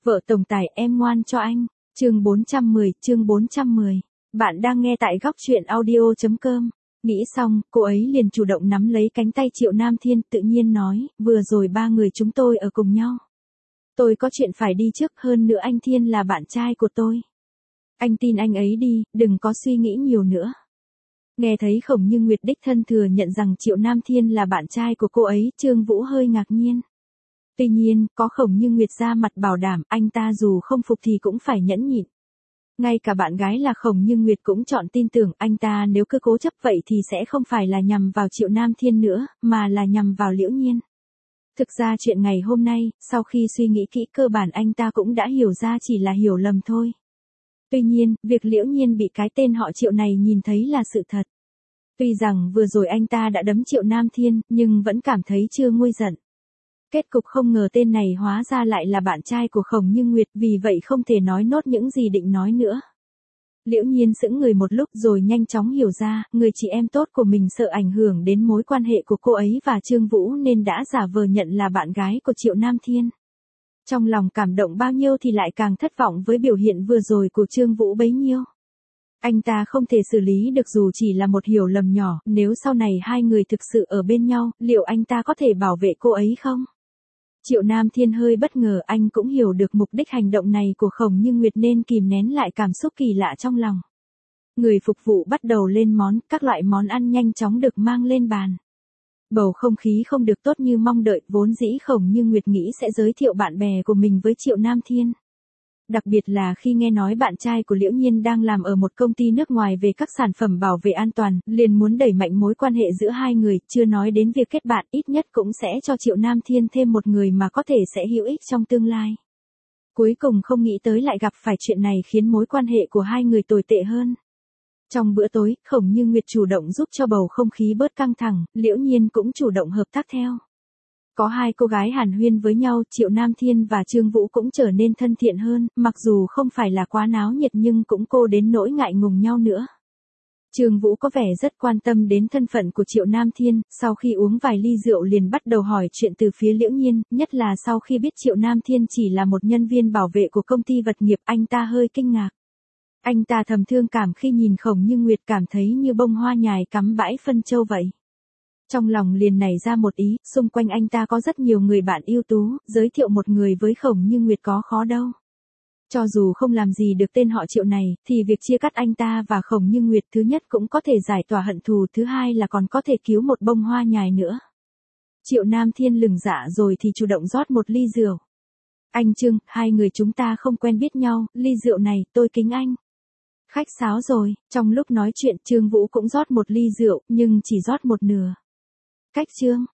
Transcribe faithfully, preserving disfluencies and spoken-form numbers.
Vợ tổng tài em ngoan cho anh. Chương bốn trăm mười, chương bốn trăm mười. Bạn đang nghe tại góc truyện audio chấm com. Nghĩ xong, cô ấy liền chủ động nắm lấy cánh tay Triệu Nam Thiên, tự nhiên nói, vừa rồi ba người chúng tôi ở cùng nhau. Tôi có chuyện phải đi trước, hơn nữa anh Thiên là bạn trai của tôi. Anh tin anh ấy đi, đừng có suy nghĩ nhiều nữa. Nghe thấy Khổng Như Nguyệt đích thân thừa nhận rằng Triệu Nam Thiên là bạn trai của cô ấy, Trương Vũ hơi ngạc nhiên. Tuy nhiên, có Khổng Như Nguyệt ra mặt bảo đảm, anh ta dù không phục thì cũng phải nhẫn nhịn. Ngay cả bạn gái là Khổng Như Nguyệt cũng chọn tin tưởng anh ta, nếu cứ cố chấp vậy thì sẽ không phải là nhằm vào Triệu Nam Thiên nữa, mà là nhằm vào Liễu Nhiên. Thực ra chuyện ngày hôm nay, sau khi suy nghĩ kỹ cơ bản anh ta cũng đã hiểu ra chỉ là hiểu lầm thôi. Tuy nhiên, việc Liễu Nhiên bị cái tên họ Triệu này nhìn thấy là sự thật. Tuy rằng vừa rồi anh ta đã đấm Triệu Nam Thiên, nhưng vẫn cảm thấy chưa nguôi giận. Kết cục không ngờ tên này hóa ra lại là bạn trai của Khổng Như Nguyệt, vì vậy không thể nói nốt những gì định nói nữa. Liễu Nhiên sững người một lúc rồi nhanh chóng hiểu ra, người chị em tốt của mình sợ ảnh hưởng đến mối quan hệ của cô ấy và Trương Vũ nên đã giả vờ nhận là bạn gái của Triệu Nam Thiên. Trong lòng cảm động bao nhiêu thì lại càng thất vọng với biểu hiện vừa rồi của Trương Vũ bấy nhiêu. Anh ta không thể xử lý được dù chỉ là một hiểu lầm nhỏ, nếu sau này hai người thực sự ở bên nhau, liệu anh ta có thể bảo vệ cô ấy không? Triệu Nam Thiên hơi bất ngờ, anh cũng hiểu được mục đích hành động này của Khổng Như Nguyệt nên kìm nén lại cảm xúc kỳ lạ trong lòng. Người phục vụ bắt đầu lên món, các loại món ăn nhanh chóng được mang lên bàn. Bầu không khí không được tốt như mong đợi, vốn dĩ Khổng Như Nguyệt nghĩ sẽ giới thiệu bạn bè của mình với Triệu Nam Thiên. Đặc biệt là khi nghe nói bạn trai của Liễu Nhiên đang làm ở một công ty nước ngoài về các sản phẩm bảo vệ an toàn, liền muốn đẩy mạnh mối quan hệ giữa hai người, chưa nói đến việc kết bạn, ít nhất cũng sẽ cho Triệu Nam Thiên thêm một người mà có thể sẽ hữu ích trong tương lai. Cuối cùng không nghĩ tới lại gặp phải chuyện này khiến mối quan hệ của hai người tồi tệ hơn. Trong bữa tối, Khổng Như Nguyệt chủ động giúp cho bầu không khí bớt căng thẳng, Liễu Nhiên cũng chủ động hợp tác theo. Có hai cô gái hàn huyên với nhau, Triệu Nam Thiên và Trương Vũ cũng trở nên thân thiện hơn, mặc dù không phải là quá náo nhiệt nhưng cũng cô đến nỗi ngại ngùng nhau nữa. Trương Vũ có vẻ rất quan tâm đến thân phận của Triệu Nam Thiên, sau khi uống vài ly rượu liền bắt đầu hỏi chuyện từ phía Liễu Nhiên, nhất là sau khi biết Triệu Nam Thiên chỉ là một nhân viên bảo vệ của công ty vật nghiệp, anh ta hơi kinh ngạc. Anh ta thầm thương cảm khi nhìn Khổng Như Nguyệt, cảm thấy như bông hoa nhài cắm bãi phân châu vậy. Trong lòng liền nảy ra một ý, xung quanh anh ta có rất nhiều người bạn ưu tú, giới thiệu một người với Khổng Như Nguyệt có khó đâu. Cho dù không làm gì được tên họ Triệu này, thì việc chia cắt anh ta và Khổng Như Nguyệt thứ nhất cũng có thể giải tỏa hận thù, thứ hai là còn có thể cứu một bông hoa nhài nữa. Triệu Nam Thiên lừng dạ rồi thì chủ động rót một ly rượu. Anh Trương, hai người chúng ta không quen biết nhau, ly rượu này, tôi kính anh. Khách sáo rồi, trong lúc nói chuyện Trương Vũ cũng rót một ly rượu, nhưng chỉ rót một nửa. Cách Trương,